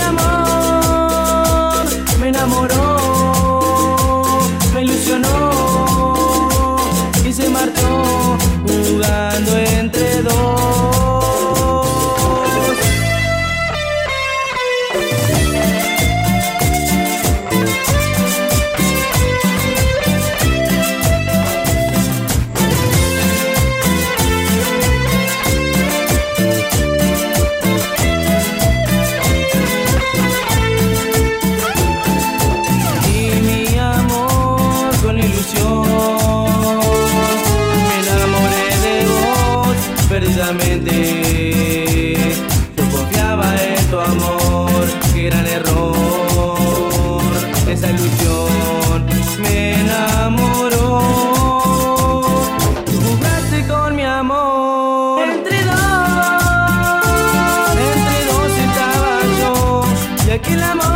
amor me enamoró, me ilusionó y se marchó jugando entre dos. Perdidamente yo confiaba en tu amor, qué gran error, esa ilusión me enamoró. Tú jugaste con mi amor, entre dos estaba yo, y aquel amor